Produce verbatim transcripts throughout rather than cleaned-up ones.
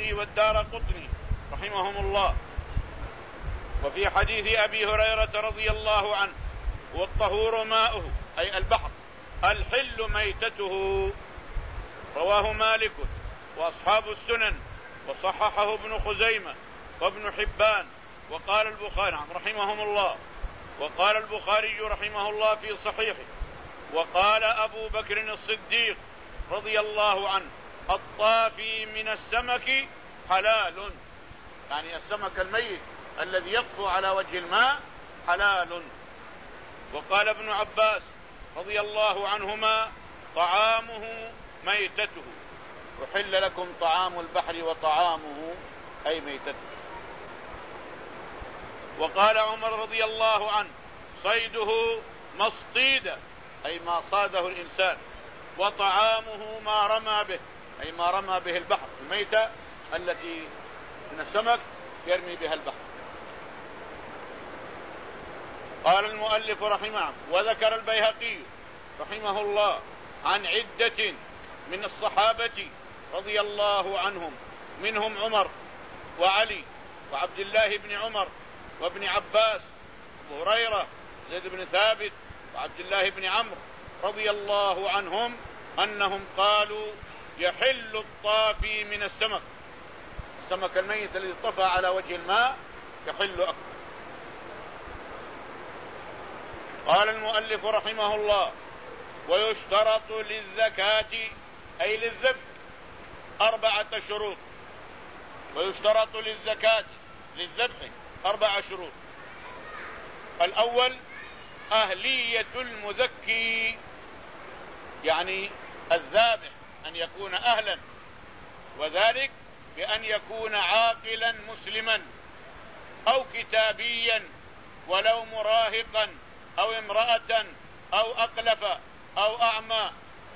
والبيهقي والدارقطني رحمهم الله. وفي حديث أبي هريرة رضي الله عنه: والطهور ماؤه أي البحر، الحل ميتته. رواه مالك وأصحاب السنن وصححه ابن خزيمة وابن حبان وقال البخاري رحمهم الله وقال البخاري رحمه الله في صحيحه: وقال أبو بكر الصديق رضي الله عنه: الطافي من السمك حلال، يعني السمك الميت الذي يطفو على وجه الماء حلال. وقال ابن عباس رضي الله عنهما: طعامه ميتته، أحل لكم طعام البحر وطعامه أي ميتته. وقال عمر رضي الله عنه: صيده ما اصطيد أي ما صاده الإنسان، وطعامه ما رمى به أي ما رمى به البحر، الميتة التي من السمك يرمي بها البحر. قال المؤلف رحمه الله: وذكر البيهقي رحمه الله عن عدة من الصحابة رضي الله عنهم، منهم عمر وعلي وعبد الله بن عمر وابن عباس وابو هريرة زيد بن ثابت وعبد الله بن عمرو رضي الله عنهم أنهم قالوا: يحل الطافي من السمك، السمك الميت الذي طفى على وجه الماء يحل أكثر. قال المؤلف رحمه الله: ويشترط للزكاة أي للذبح أربعة شروط. ويشترط للزكاة للذبح أربعة شروط. الأول أهلية المذكي، يعني الذابح أن يكون أهلا، وذلك بأن يكون عاقلا مسلما أو كتابيا ولو مراهقا أو امرأة أو أقلف أو أعمى،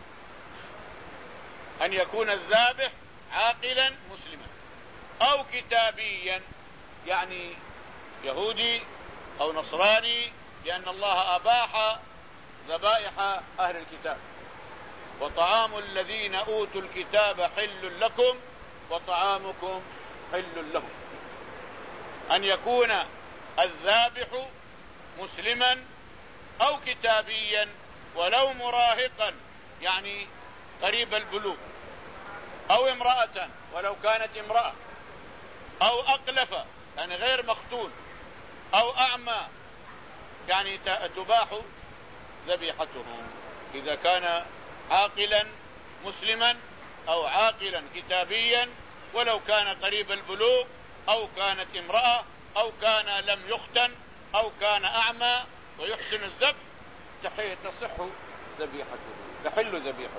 أن يكون الذابح عاقلا مسلما أو كتابيا، يعني يهودي أو نصراني، لأن الله أباح ذبائح أهل الكتاب. وطعام الذين أوتوا الكتاب حل لكم وطعامكم حل لهم. أن يكون الذابح مسلما أو كتابيا ولو مراهقا، يعني قريب البلوغ، أو امرأة ولو كانت امرأة، أو أقلف يعني غير مختون، أو أعمى يعني تباح ذبيحتهم. إذا كان عاقلا مسلما أو عاقلا كتابيا ولو كان قريب البلوغ، أو كانت امرأة، أو كان لم يختن، أو كان أعمى ويحسن الذبح، تصح ذبيحته، تحل ذبيحته.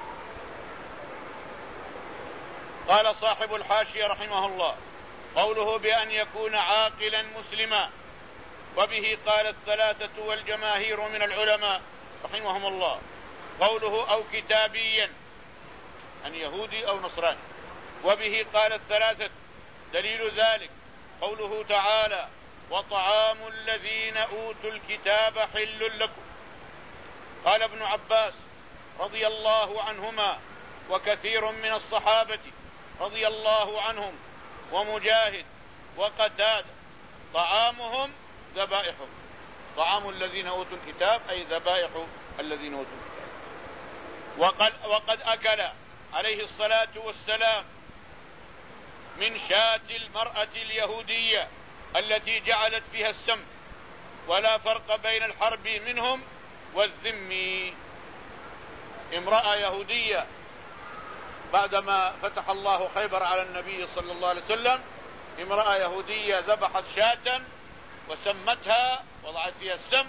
قال صاحب الحاشية رحمه الله: قوله بأن يكون عاقلا مسلما، وبه قال الثلاثة والجماهير من العلماء رحمهم الله. قوله أو كتابيا أن يهودي أو نصراني، وبه قال الثلاثة. دليل ذلك قوله تعالى: وطعام الذين أوتوا الكتاب حل لكم. قال ابن عباس رضي الله عنهما وكثير من الصحابة رضي الله عنهم ومجاهد وقتادة: طعامهم ذبائحهم. طعام الذين أوتوا الكتاب أي ذبائح الذين أوتوا الكتاب. وقد, وقد أكل عليه الصلاة والسلام من شاة المرأة اليهودية التي جعلت فيها السم، ولا فرق بين الحرب منهم والذمي. امرأة يهودية بعدما فتح الله خيبر على النبي صلى الله عليه وسلم، امرأة يهودية ذبحت شاة وسمتها، وضعت فيها السم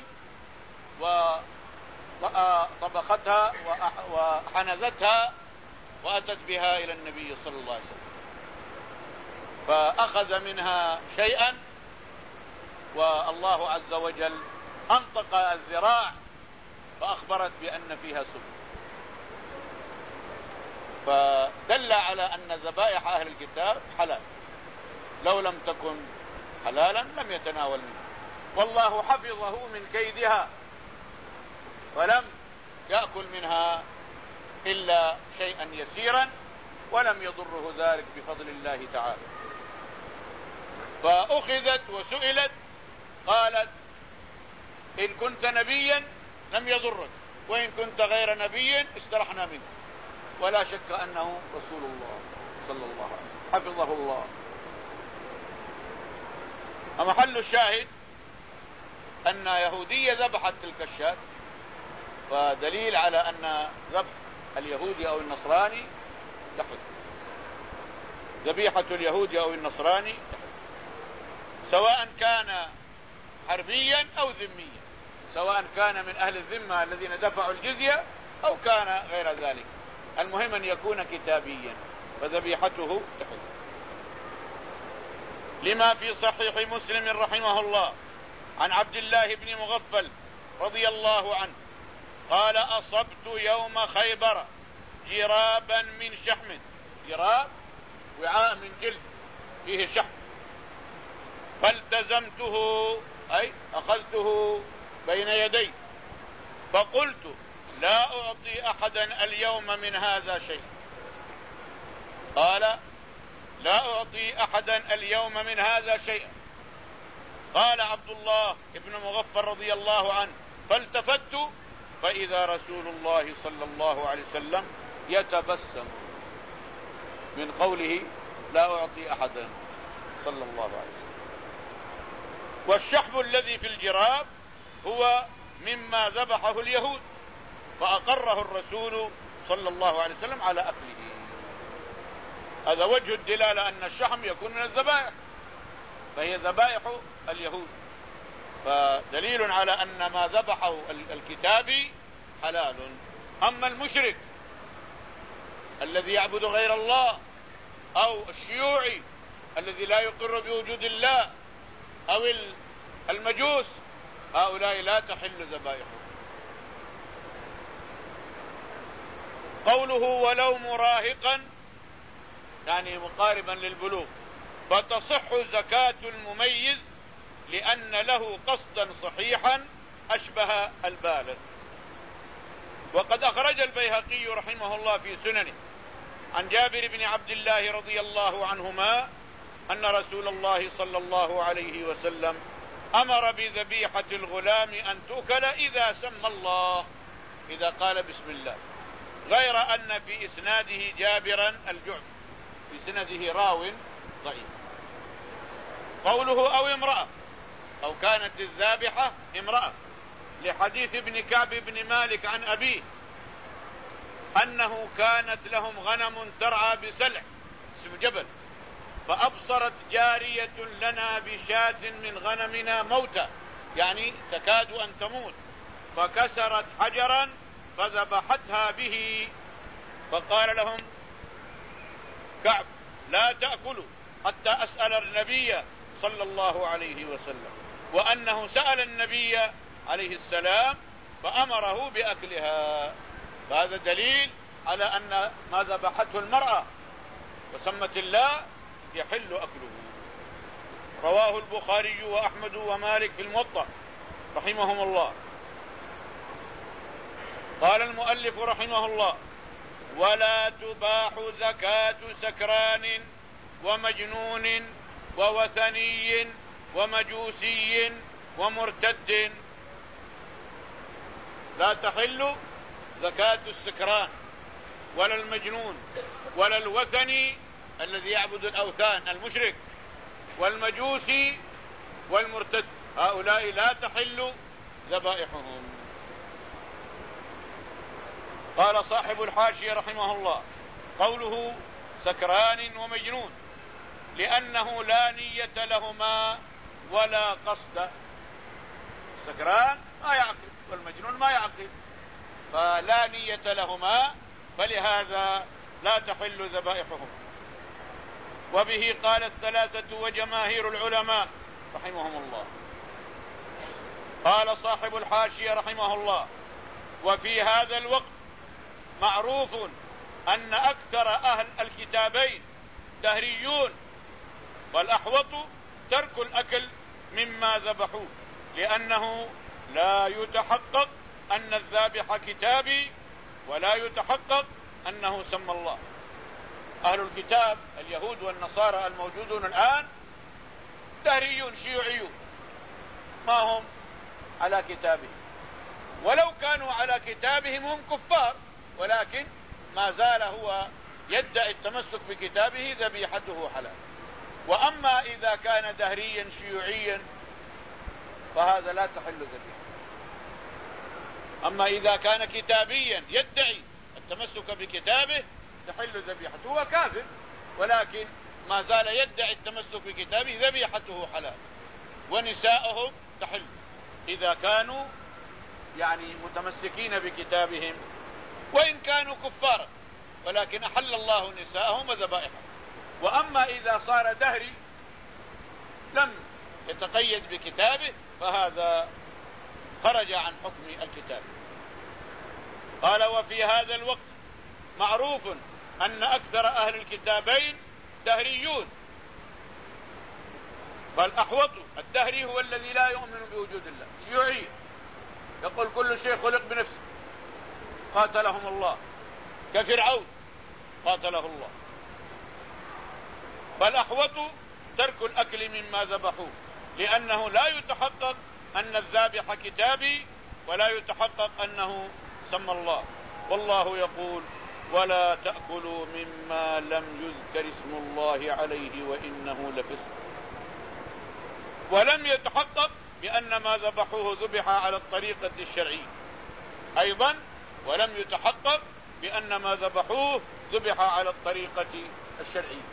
وطبختها وحنزتها وأتت بها إلى النبي صلى الله عليه وسلم، فأخذ منها شيئا، والله عز وجل أنطق الذراع فأخبرت بأن فيها سم. فدل على أن ذبائح أهل الكتاب حلال، لو لم تكن حلالا لم يتناول منها، والله حفظه من كيدها ولم يأكل منها إلا شيئا يسيرا ولم يضره ذلك بفضل الله تعالى. فأخذت وسئلت قالت إن كنت نبيا لم يضرك، وإن كنت غير نبي استرحنا منك. ولا شك أنه رسول الله صلى الله عليه وسلم حفظه الله. ومحل الشاهد أن يهودية ذبحت تلك الشاة، فدليل على أن ذبح اليهودي أو النصراني تحل، ذبيحة اليهودي أو النصراني تحل، سواء كان حربيا أو ذميا، سواء كان من أهل الذمة الذين دفعوا الجزية أو كان غير ذلك، المهم أن يكون كتابيا فذبيحته تحل. لما في صحيح مسلم رحمه الله عن عبد الله بن مغفل رضي الله عنه قال أصبت يوم خيبر جرابا من شحم، جراب وعاء من جلد فيه شحم، فالتزمته أي أخذته بين يدي فقلت لا أعطي أحدا اليوم من هذا شيء. قال لا أعطي أحدا اليوم من هذا شيئا. قال عبد الله بن مغفل رضي الله عنه فالتفت فإذا رسول الله صلى الله عليه وسلم يتبسم من قوله لا أعطي أحدا صلى الله عليه وسلم. والشحم الذي في الجراب هو مما ذبحه اليهود فأقره الرسول صلى الله عليه وسلم على أكله. هذا وجه الدلالة أن الشحم يكون من الذبائح، فهي ذبائح اليهود، فدليل على أن ما ذبحه الكتابي حلال. أما المشرك الذي يعبد غير الله أو الشيوعي الذي لا يقر بوجود الله أو المجوس هؤلاء لا تحل ذبائحهم. قوله ولو مراهقا يعني مقاربا للبلوغ فتصح زكاة المميز لأن له قصدا صحيحا أشبه البالغ. وقد أخرج البيهقي رحمه الله في سننه عن جابر بن عبد الله رضي الله عنهما أن رسول الله صلى الله عليه وسلم أمر بذبيحة الغلام أن تؤكل إذا سمى الله، إذا قال بسم الله، غير أن في إسناده جابرا الجعف، في سنده راو ضعيف. قوله أو امرأة أو كانت الذابحة امرأة لحديث ابن كعب بن مالك عن أبيه أنه كانت لهم غنم ترعى بسلع اسم جبل فأبصرت جارية لنا بشاة من غنمنا موتى يعني تكاد أن تموت فكسرت حجرا فذبحتها به، فقال لهم كعب لا تأكلوا حتى أسأل النبي صلى الله عليه وسلم، وأنه سأل النبي عليه السلام فأمره بأكلها. فهذا دليل على أن ما ذبحته المرأة وسمت الله يحل أكله. رواه البخاري وأحمد ومالك في الموطأ رحمهم الله. قال المؤلف رحمه الله ولا تباح زكاة سكران ومجنون ووثني ومجوسي ومرتد. لا تحل زكاة السكران ولا المجنون ولا الوثني الذي يعبد الأوثان المشرك والمجوسي والمرتد، هؤلاء لا تحل ذبائحهم. قال صاحب الحاشية رحمه الله قوله سكران ومجنون لأنه لا نية لهما ولا قصد. السكران ما يعقل والمجنون ما يعقل، فلا نية لهما فلهذا لا تحل ذبائحهم. وبه قال الثلاثة وجماهير العلماء رحمهم الله. قال صاحب الحاشية رحمه الله وفي هذا الوقت معروف أن أكثر أهل الكتابين دهريون، والأحوط ترك الأكل مما ذبحوه لأنه لا يتحقق أن الذابح كتابي ولا يتحقق أنه سمى الله. أهل الكتاب اليهود والنصارى الموجودون الآن دهريون شيوعيون، ما هم على كتابهم، ولو كانوا على كتابهم هم كفار، ولكن ما زال هو يدعي التمسك بكتابه ذبيحته حلال. وأما إذا كان دهريا شيوعيا فهذا لا تحل ذبيحته. أما إذا كان كتابيا يدعي التمسك بكتابه تحل ذبيحته. هو كافر ولكن ما زال يدعي التمسك بكتابه ذبيحته حلال. ونساءهم تحل إذا كانوا يعني متمسكين بكتابهم وإن كانوا كفارا، ولكن أحل الله نساءهم وذبائحهم. وأما إذا صار دهري لم يتقيد بكتابه فهذا خرج عن حكم الكتاب. قال: وفي هذا الوقت معروف أن أكثر أهل الكتابين دهريون. فالأحوط الدهري هو الذي لا يؤمن بوجود الله، شيوعي يقول كل شيء خلق بنفسه، قاتلهم الله، كفرعون قاتله الله. فالأحوط ترك الأكل مما ذبحوه، لأنه لا يتحقق أن الذابح كتابي ولا يتحقق أنه سمى الله. والله يقول: ولا تأكلوا مما لم يذكر اسم الله عليه وإنه لفسق. ولم يتحقق بأن ما ذبحوه ذبح على الطريقة الشرعية أيضا، ولم يتحقق بأن ما ذبحوه ذبح على الطريقة الشرعية،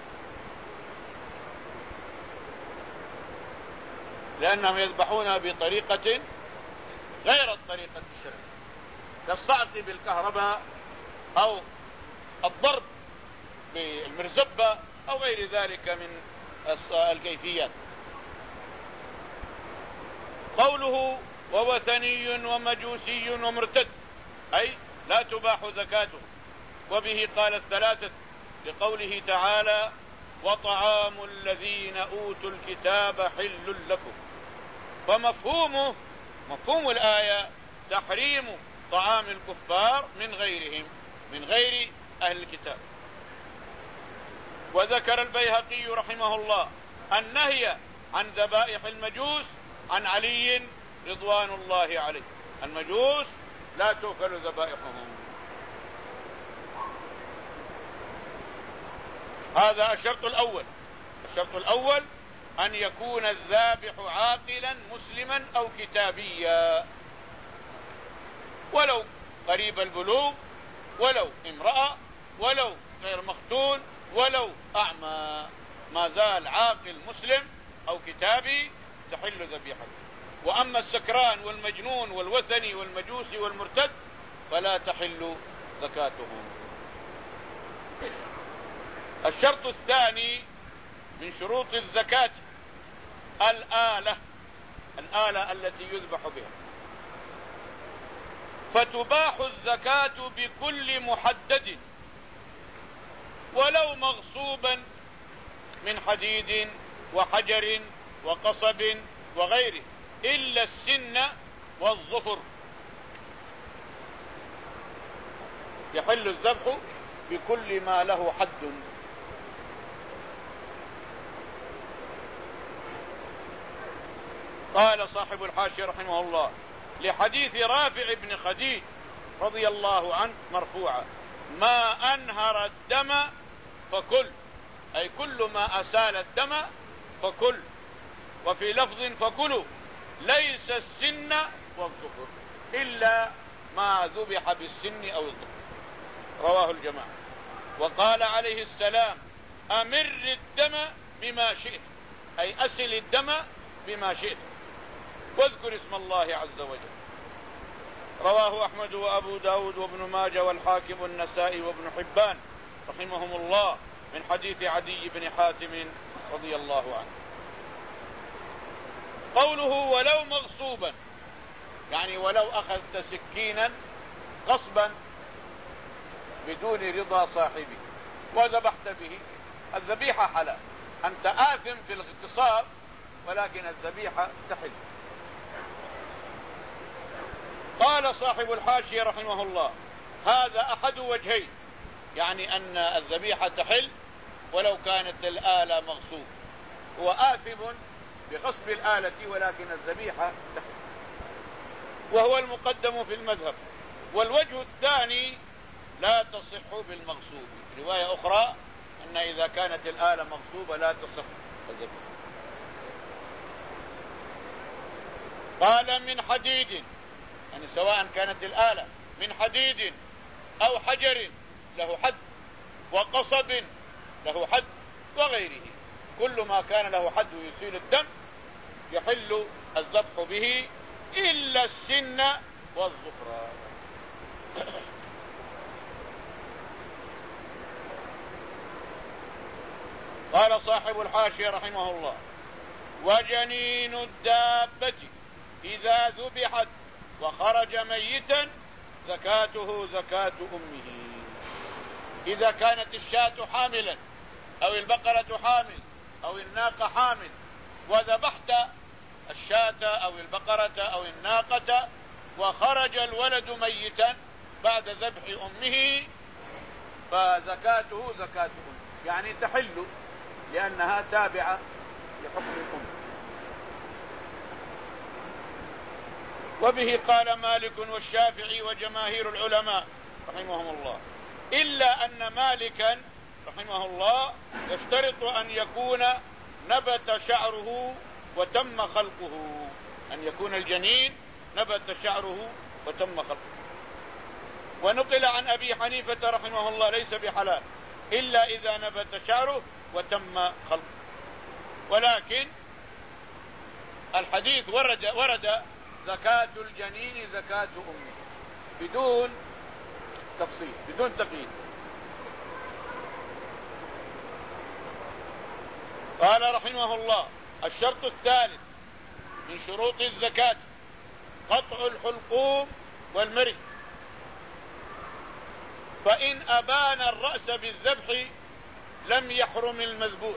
لأنهم يذبحون بطريقة غير الطريقة الشرعية، كالصعق بالكهرباء أو الضرب بالمرزبة أو غير ذلك من الكيفيات. قوله: ووثني ومجوسي ومرتد، أي لا تباح زكاته. وبه قال الثلاثة لقوله تعالى: وطعام الذين أوتوا الكتاب حل لكم. فمفهومه مفهوم الآية تحريم طعام الكفار من غيرهم من غير أهل الكتاب. وذكر البيهقي رحمه الله النهي عن ذبائح المجوس عن علي رضوان الله عليه. المجوس لا تؤكل ذبائحهم. هذا الشرط الأول. الشرط الأول أن يكون الذابح عاقلا مسلما أو كتابيا، ولو قريب البلوغ، ولو امرأة، ولو غير مختون، ولو أعمى، ما زال عاقل مسلم أو كتابي تحل ذبيحته. وأما السكران والمجنون والوثني والمجوسي والمرتد فلا تحل زكاتهم. الشرط الثاني من شروط الزكاة الآلة، الآلة التي يذبح بها. فتباح الزكاة بكل محدد ولو مغصوبا من حديد وحجر وقصب وغيره إلا السن والظفر. يحل الذبح بكل ما له حد. قال صاحب الحاشية رحمه الله: لحديث رافع بن خديج رضي الله عنه مرفوعا: ما أنهر الدم فكل، أي كل ما أسال الدم فكل. وفي لفظ: فكلوا، ليس السن والظفر إلا ما ذبح بالسن أو الظفر. رواه الجماعة. وقال عليه السلام: أمر الدم بما شئت، أي أسل الدم بما شئت، واذكر اسم الله عز وجل. رواه أحمد وأبو داود وابن ماجه والحاكم والنسائي وابن حبان رحمهم الله من حديث عدي بن حاتم رضي الله عنه. قوله: ولو مغصوبا، يعني ولو أخذت سكينا غصبا بدون رضا صاحبه وذبحت به، الذبيحة حلال. أنت آثم في الاغتصاب ولكن الذبيحة تحل. قال صاحب الحاشية رحمه الله: هذا أحد وجهين يعني أن الذبيحة تحل ولو كانت الآلة مغصوب. هو آثم بغصب الآلة ولكن الذبيحة تحل، وهو المقدم في المذهب. والوجه الثاني لا تصح بالمغصوب. رواية أخرى أن إذا كانت الآلة مغصوبة لا تصح الذبيحة. قال من حديد، يعني سواء كانت الآلة من حديد أو حجر له حد، وقصب له حد، وغيره، كل ما كان له حد يسيل الدم يحل الذبح به إلا السن والظفر. قال صاحب الحاشية رحمه الله: وجنين الدابة إذا ذبحت وخرج ميتا زكاته زكاة أمه. إذا كانت الشاة حاملا أو البقرة حامل أو الناقة حامل وذبحت الشاة أو البقرة أو الناقة وخرج الولد ميتا بعد ذبح أمه فزكاته زكاة أمه، يعني تحل لأنها تابعة لحكم الأم. وبه قال مالك والشافعي وجماهير العلماء رحمهم الله، إلا أن مالكا رحمه الله يشترط أن يكون نبت شعره وتم خلقه، أن يكون الجنين نبت شعره وتم خلقه. ونقل عن أبي حنيفة رحمه الله ليس بحلال إلا إذا نبت شعره وتم خلقه. ولكن الحديث ورد ورد زكاة الجنين زكاة أمه بدون تفصيل بدون تقييد. قال رحمه الله: الشرط الثالث من شروط الزكاة قطع الحلقوم والمري، فإن أبان الرأس بالذبح لم يحرم المذبوح.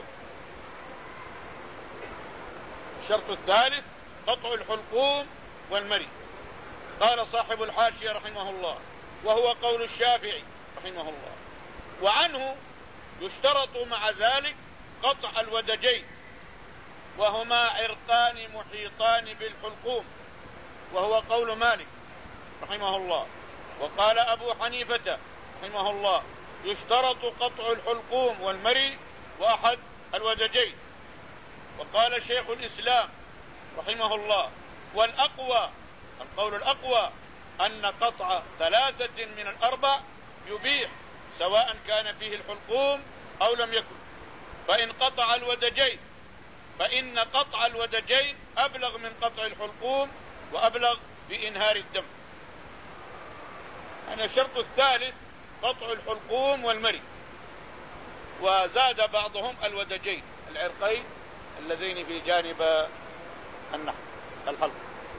الشرط الثالث قطع الحلقوم والمري. قال صاحب الحاشية رحمه الله: وهو قول الشافعي رحمه الله، وعنه يشترط مع ذلك قطع الودجين، وهما عرقان محيطان بالحلقوم، وهو قول مالك رحمه الله. وقال أبو حنيفة رحمه الله: يشترط قطع الحلقوم والمري وأحد الودجين. وقال شيخ الإسلام رحمه الله: والأقوى، القول الأقوى أن قطع ثلاثة من الأربع يبيح سواء كان فيه الحلقوم أو لم يكن. فإن قطع الودجين فإن قطع الودجين أبلغ من قطع الحلقوم وأبلغ بإنهار الدم. يعني الشرط الثالث قطع الحلقوم والمري، وزاد بعضهم الودجين العرقين اللذين في جانب النحر الحلق.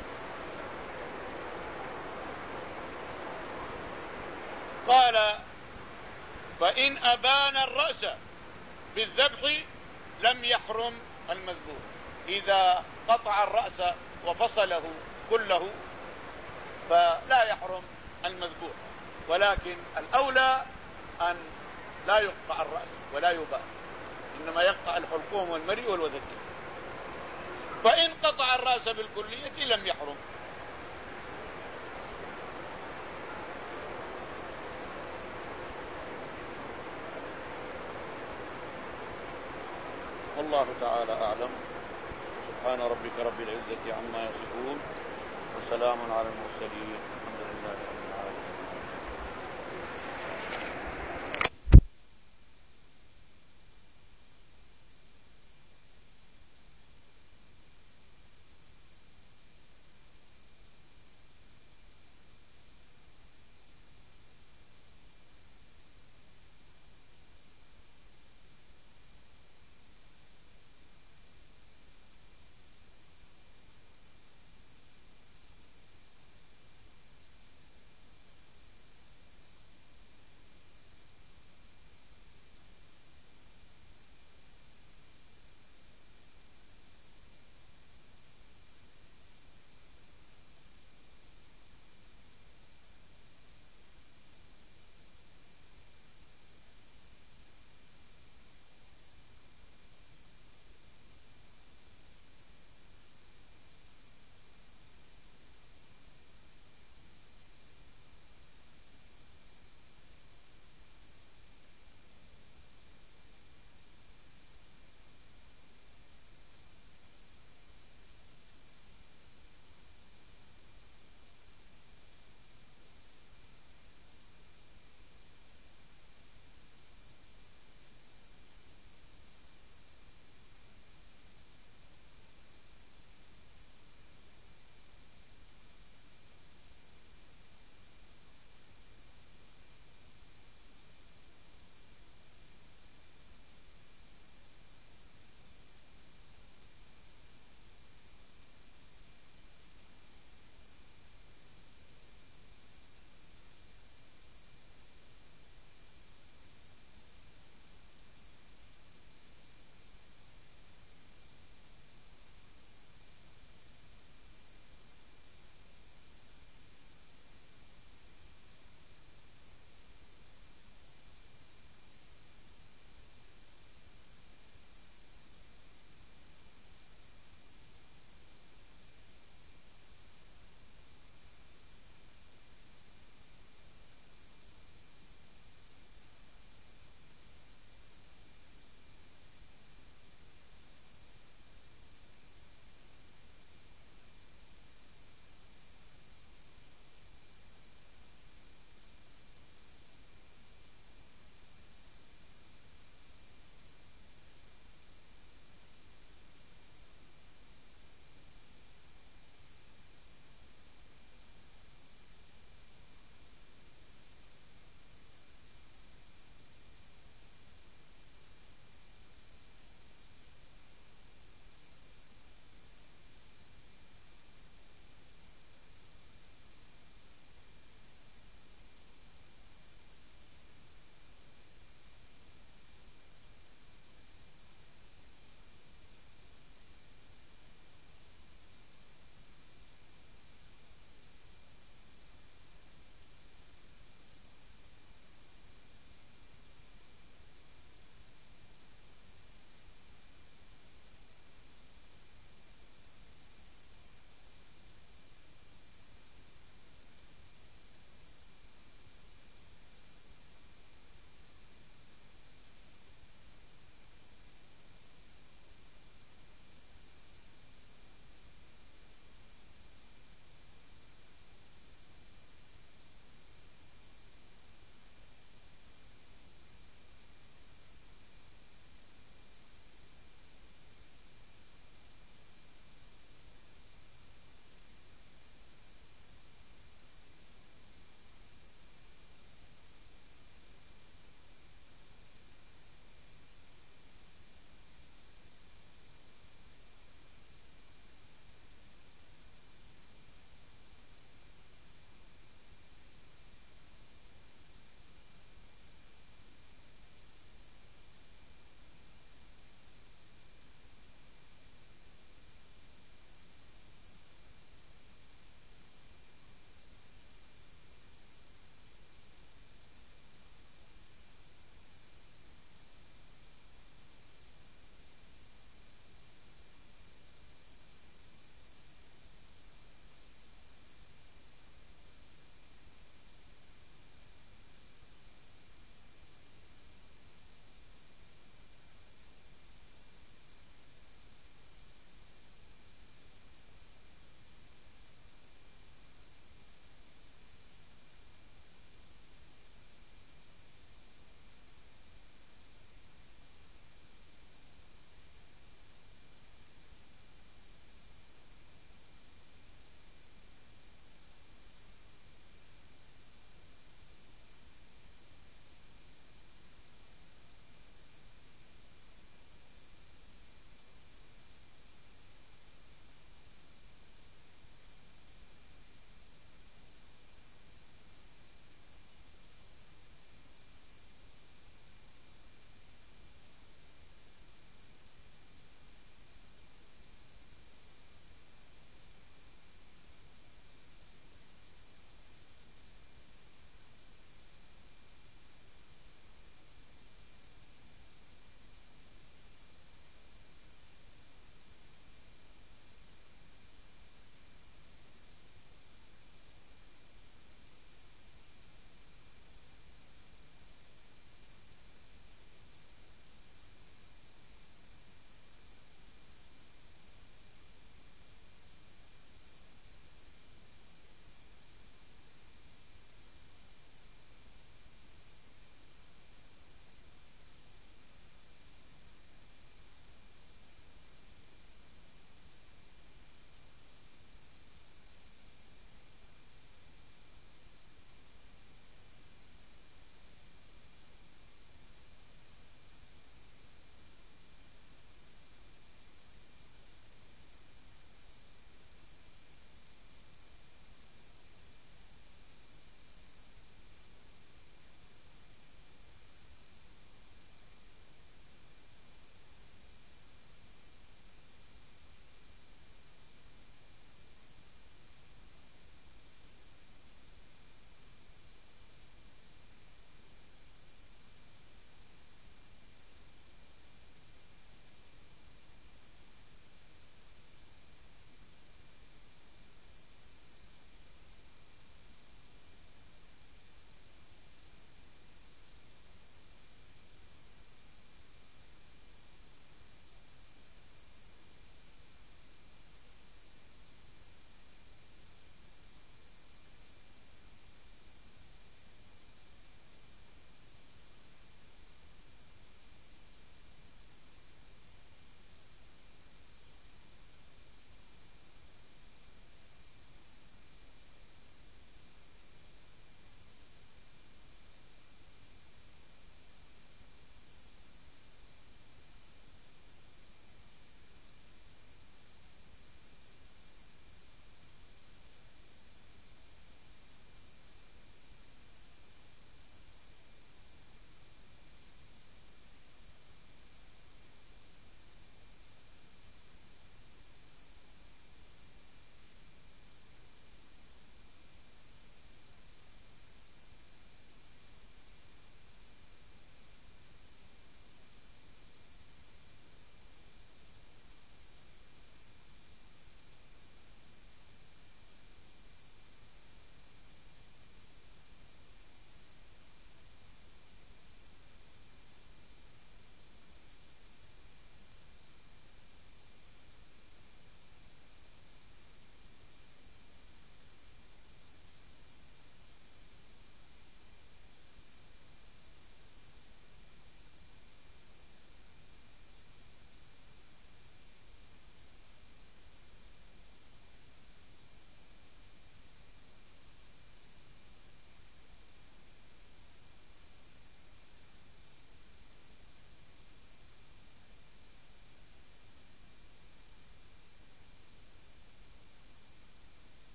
قال: فإن أبان الرأس بالذبح لم يحرم المذبوح. إذا قطع الرأس وفصله كله فلا يحرم المذبوح، ولكن الأولى أن لا يقطع الرأس ولا يبان، إنما يقطع الحلقوم والمري والودجين. فإن قطع الرأس بالكلية لم يحرم. والله تعالى أعلم. سبحان ربك رب العزة عما يصفون وسلام على المرسلين، الحمد لله.